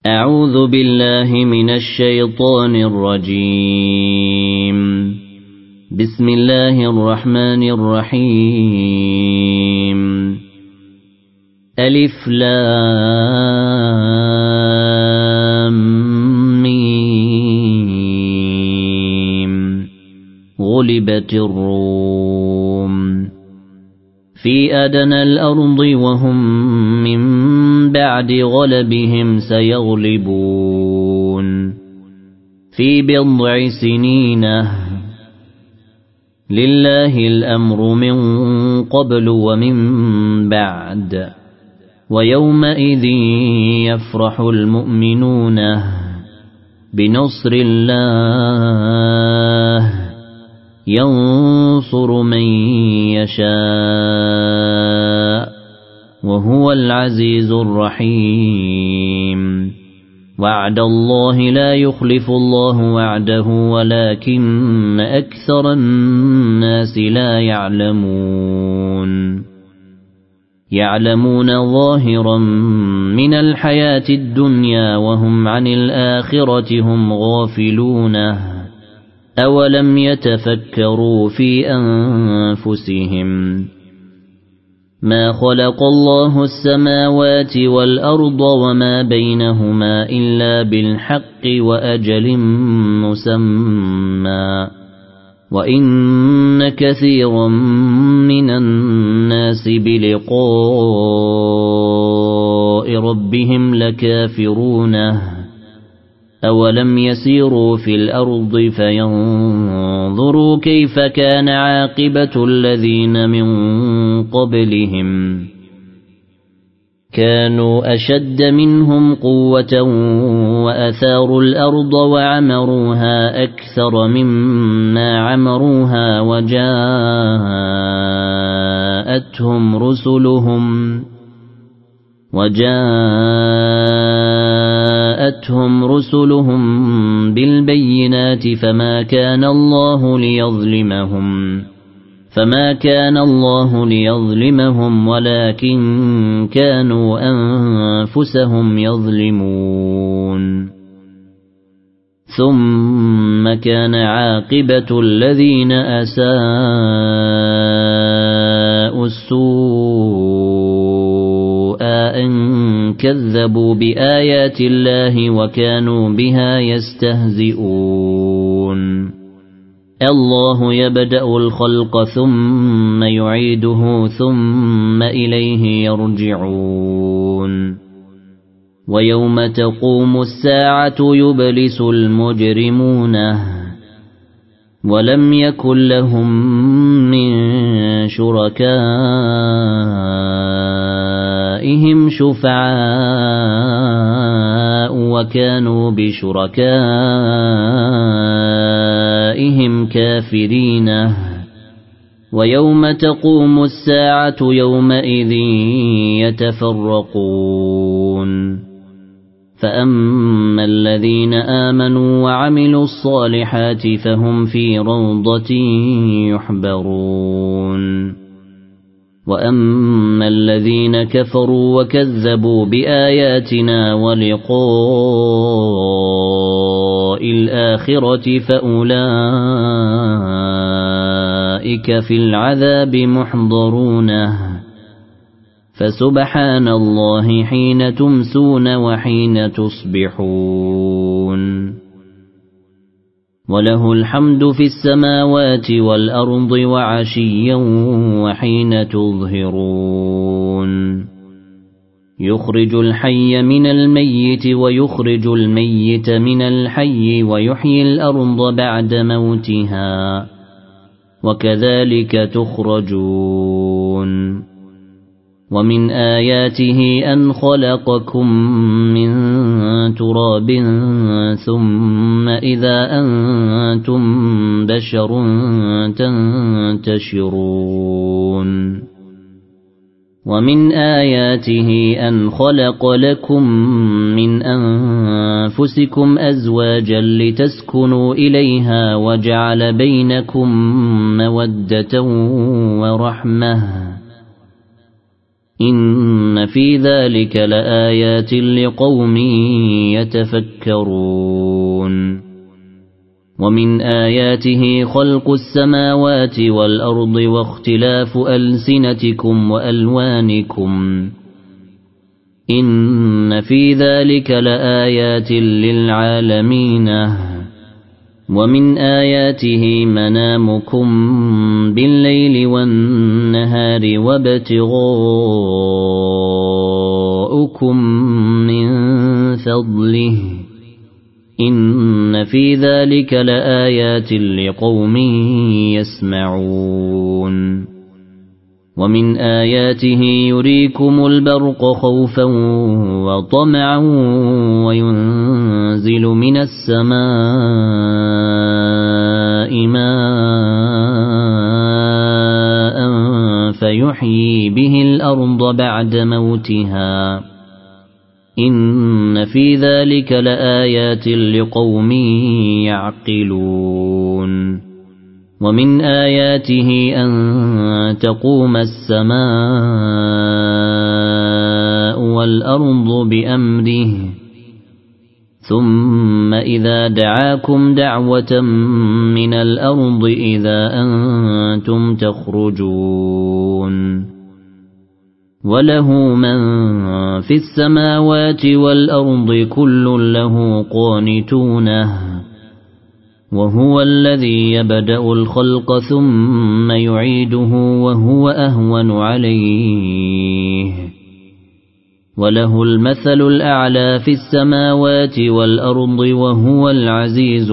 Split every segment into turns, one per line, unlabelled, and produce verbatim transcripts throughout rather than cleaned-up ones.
أعوذ بالله من الشيطان الرجيم. بسم الله الرحمن الرحيم. ألف لام ميم. غلبت الروم في أدنى الأرض وهم من بعد غلبهم سيغلبون في بضع سنين. لله الأمر من قبل ومن بعد ويومئذ يفرح المؤمنون بنصر الله ينصر من يشاء وهو العزيز الرحيم. وعد الله لا يخلف الله وعده ولكن أكثر الناس لا يعلمون. يعلمون ظاهرا من الحياة الدنيا وهم عن الآخرة هم غافلون. أولم يتفكروا في أنفسهم ما خلق الله السماوات والأرض وما بينهما إلا بالحق وأجل مسمى وإن كثيرا من الناس بلقاء ربهم لكافرون. أولم يسيروا في الأرض فينظروا كيف كان عاقبة الذين من قبلهم كانوا أشد منهم قوة وأثاروا الأرض وعمروها أكثر مما عمروها وجاءتهم رسلهم وجاءتهم رسلهم بالبينات فما كان الله ليظلمهم فما كان الله ليظلمهم ولكن كانوا أنفسهم يظلمون. ثم كان عاقبة الذين أساءوا السوء أن كذبوا بآيات الله وكانوا بها يستهزئون. الله يبدأ الخلق ثم يعيده ثم إليه يرجعون. ويوم تقوم الساعة يبلس المجرمون ولم يكن لهم من شركائهم شفعاء وكانوا بشركائهم كافرين. ويوم تقوم الساعة يومئذ يتفرقون. فأما الذين آمنوا وعملوا الصالحات فهم في روضة يحبرون. وأما الذين كفروا وكذبوا بآياتنا ولقاء الآخرة فأولئك في العذاب محضرون. فسبحان الله حين تمسون وحين تصبحون. وله الحمد في السماوات والأرض وعشيا وحين تظهرون. يخرج الحي من الميت ويخرج الميت من الحي ويحيي الأرض بعد موتها وكذلك تخرجون. ومن آياته أن خلقكم من تراب ثم إذا أنتم بشر تنتشرون. ومن آياته أن خلق لكم من أنفسكم أزواجا لتسكنوا إليها وجعل بينكم مودة ورحمة إن في ذلك لآيات لقوم يتفكرون ومن آياته خلق السماوات والأرض واختلاف ألسنتكم وألوانكم إن في ذلك لآيات للعالمين ومن آياته منامكم بالليل والنهار وابتغاؤكم من فضله إن في ذلك لآيات لقوم يسمعون ومن آياته يريكم البرق خوفا وطمعا وينزل من السماء ماء فيحيي به الأرض بعد موتها إن في ذلك لآيات لقوم يعقلون ومن آياته أن تقوم السماء والأرض بأمره ثم إذا دعاكم دعوة من الأرض إذا أنتم تخرجون وله من في السماوات والأرض كل له قانتونه وهو الذي يبدأ الخلق ثم يعيده وهو أهون عليه وله المثل الأعلى في السماوات والأرض وهو العزيز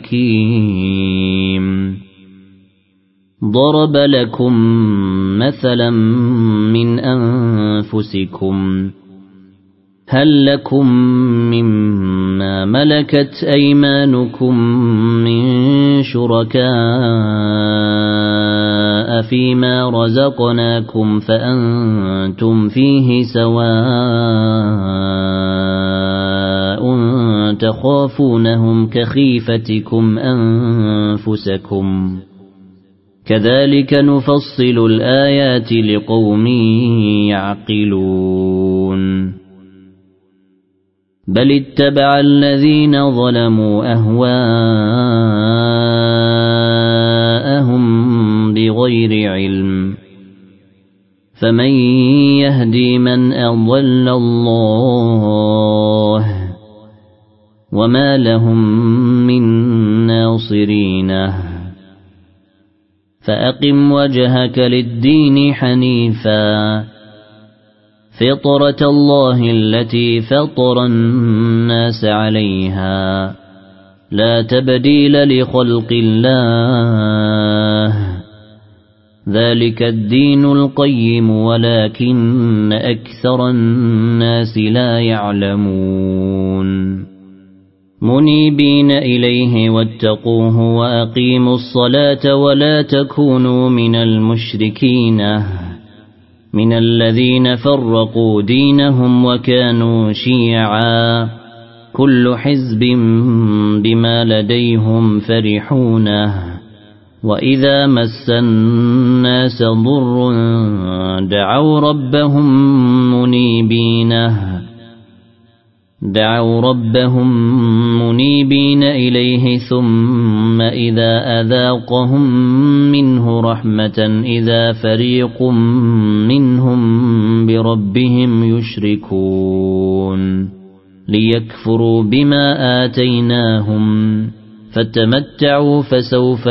الحكيم ضرب لكم مثلا من أنفسكم هل لكم مما ملكت أيمانكم من شركاء فيما رزقناكم فأنتم فيه سواء تخافونهم كخيفتكم أنفسكم كذلك نفصل الآيات لقوم يعقلون بل اتبع الذين ظلموا أهواءهم بغير علم فمن يهدي من أضل الله وما لهم من ناصرين فأقم وجهك للدين حنيفا فطرة الله التي فطر الناس عليها لا تبديل لخلق الله ذلك الدين القيم ولكن أكثر الناس لا يعلمون منيبين إليه واتقوه وأقيموا الصلاة ولا تكونوا من المشركين من الذين فرقوا دينهم وكانوا شيعا كل حزب بما لديهم فرحون وإذا مس الناس ضر دعوا ربهم منيبين دعوا ربهم منيبين إليه ثم إذا أذاقهم منه رحمة إذا فريق منهم بربهم يشركون ليكفروا بما آتيناهم فتمتعوا فسوف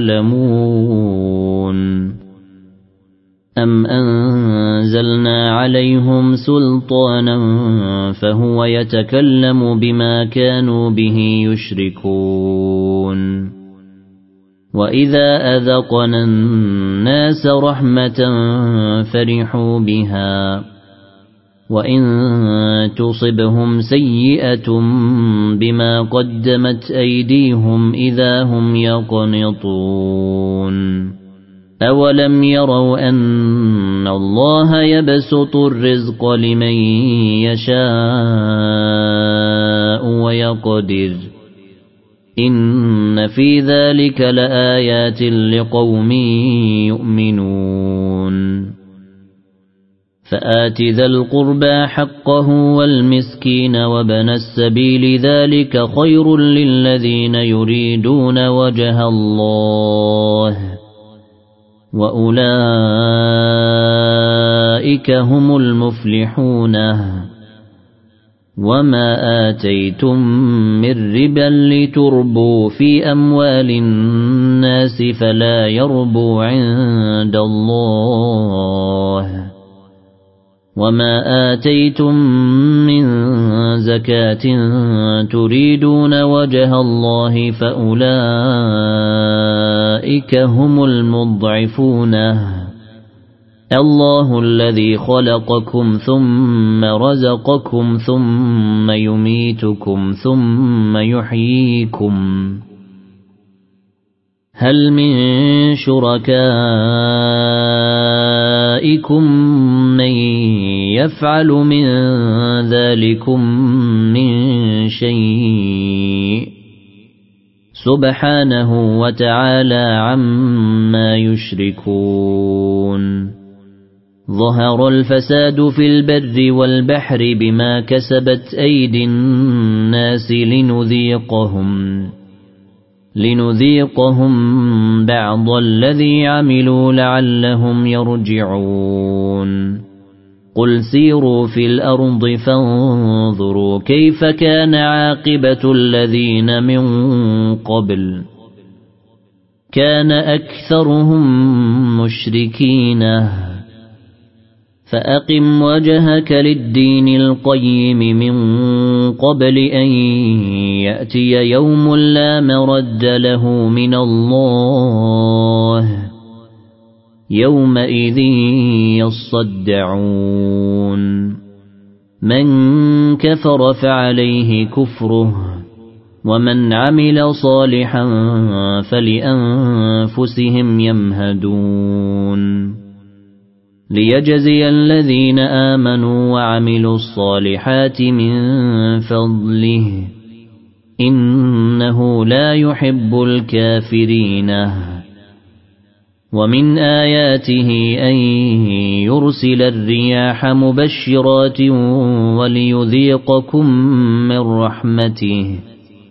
تعلمون أم أنزلنا عليهم سلطانا فهو يتكلم بما كانوا به يشركون وإذا أذقنا الناس رحمة فرحوا بها وإن تصبهم سيئة بما قدمت أيديهم إذا هم يقنطون أولم يروا أن الله يبسط الرزق لمن يشاء ويقدر إن في ذلك لآيات لقوم يؤمنون فآت ذا القربى حقه والمسكين وابن السبيل ذلك خير للذين يريدون وجه الله وأولئك هم المفلحون وما آتيتم من ربا لتربوا في أموال الناس فلا يربو عند الله وما آتيتم من زكاة تريدون وجه الله فأولئك هم المضعفون الله الذي خلقكم ثم رزقكم ثم يميتكم ثم يحييكم هل من شركائكم من يفعل من ذلكم من شيء سبحانه وتعالى عما يشركون ظهر الفساد في البر والبحر بما كسبت أيدي الناس لنذيقهم لنذيقهم بعض الذي عملوا لعلهم يرجعون قل سيروا في الأرض فانظروا كيف كان عاقبة الذين من قبل كان أكثرهم مشركين فأقم وجهك للدين القيم من قبل أن يأتي يوم لا مرد له من الله يومئذ يصدعون من كفر فعليه كفره ومن عمل صالحا فلأنفسهم يمهدون ليجزي الذين آمنوا وعملوا الصالحات من فضله إنه لا يحب الكافرين ومن آياته أن يرسل الرياح مبشرات وليذيقكم من رحمته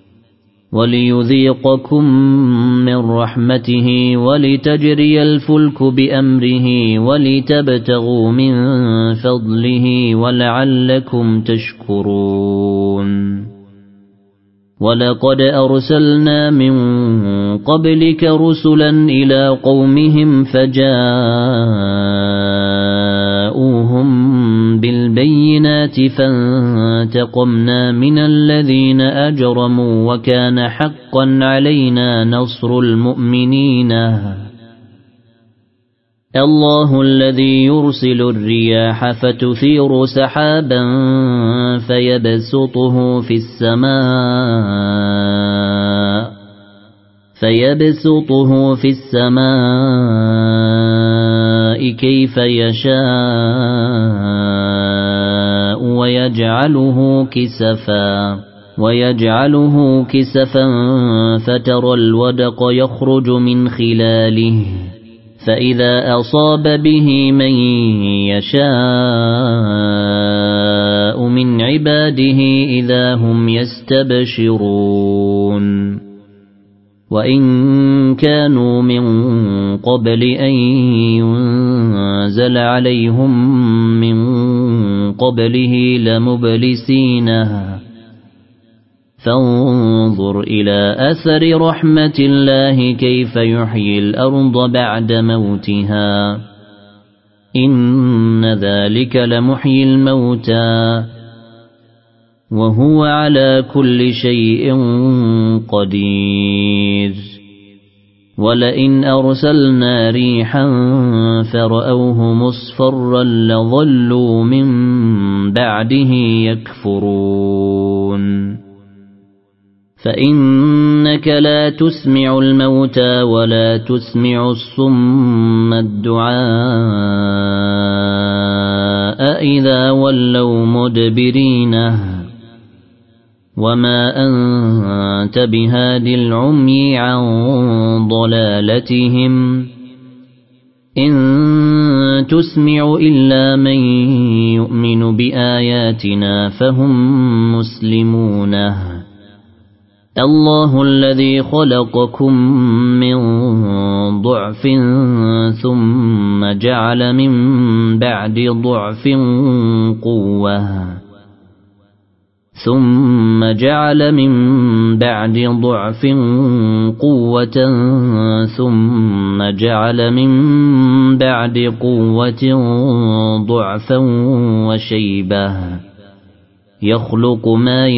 وليذيقكم من رحمته ولتجري الفلك بأمره ولتبتغوا من فضله ولعلكم تشكرون ولقد أرسلنا من قبلك رسلا إلى قومهم فجاءوهم بالبينات فانتقمنا من الذين أجرموا وكان حقا علينا نصر المؤمنين الله الذي يرسل الرياح فتثير سحابا فيبسطه في السماء فيبسطه في السماء كيف يشاء ويجعله كسفا ويجعله كسفا فترى الودق يخرج من خلاله فإذا أصاب به من يشاء من عباده إذا هم يستبشرون وإن كانوا من قبل أن ينزل عليهم من قبله لمبلسينها فانظر إلى أثر رحمة الله كيف يحيي الأرض بعد موتها إن ذلك لمحيي الموتى وهو على كل شيء قدير ولئن أرسلنا ريحا فرأوه مصفرا لظلوا من بعده يكفرون فإنك لا تسمع الموتى ولا تسمع الصم الدعاء إذا ولوا مدبرين وما أنت بهاد العمي عن ضلالتهم إن تسمع إلا من يؤمن بآياتنا فهم مسلمون الله الذي خلقكم من ضعف ثم جعل من بعد ضعف قوة ثم جعل من بعد ضعف قوة ثم جعل من بعد قوة ضعفا وشيبة يخلق ما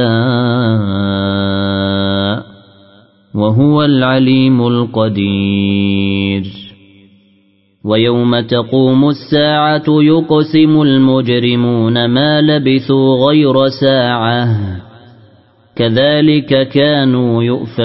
يشاء وهو العليم القدير ويوم تقوم الساعة يقسم المجرمون ما لبثوا غير ساعة كذلك كانوا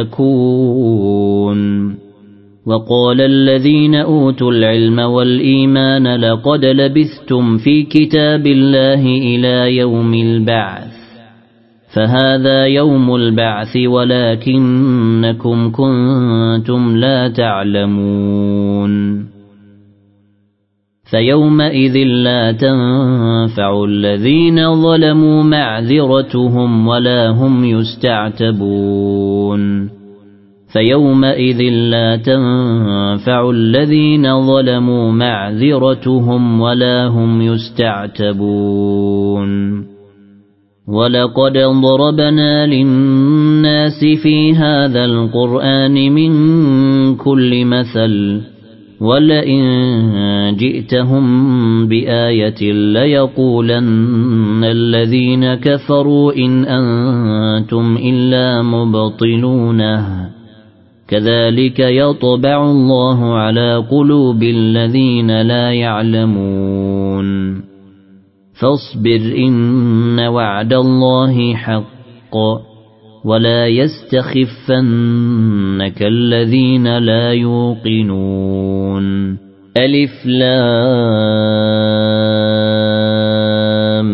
يؤفكون وقال الذين أوتوا العلم والإيمان لقد لبثتم في كتاب الله إلى يوم البعث فهذا يوم البعث ولكنكم كنتم لا تعلمون فيومئذ لا تنفع الذين ظلموا معذرتهم ولا هم يستعتبون فيومئذ لا تنفع الذين ظلموا معذرتهم ولا هم يستعتبون ولقد ضربنا للناس في هذا القرآن من كل مثل ولئن جئتهم بآية ليقولن الذين كفروا إن أنتم إلا مبطلون كذلك يطبع الله على قلوب الذين لا يعلمون فاصبر إن وعد الله حق ولا يستخفنك الذين لا يوقنون ألف لام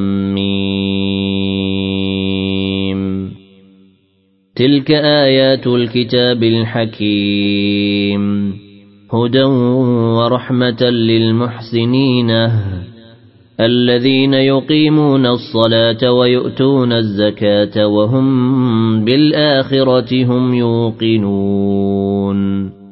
ميم تلك آيات الكتاب الحكيم هدى ورحمة للمحسنين الذين يقيمون الصلاة ويؤتون الزكاة وهم بالآخرة هم يوقنون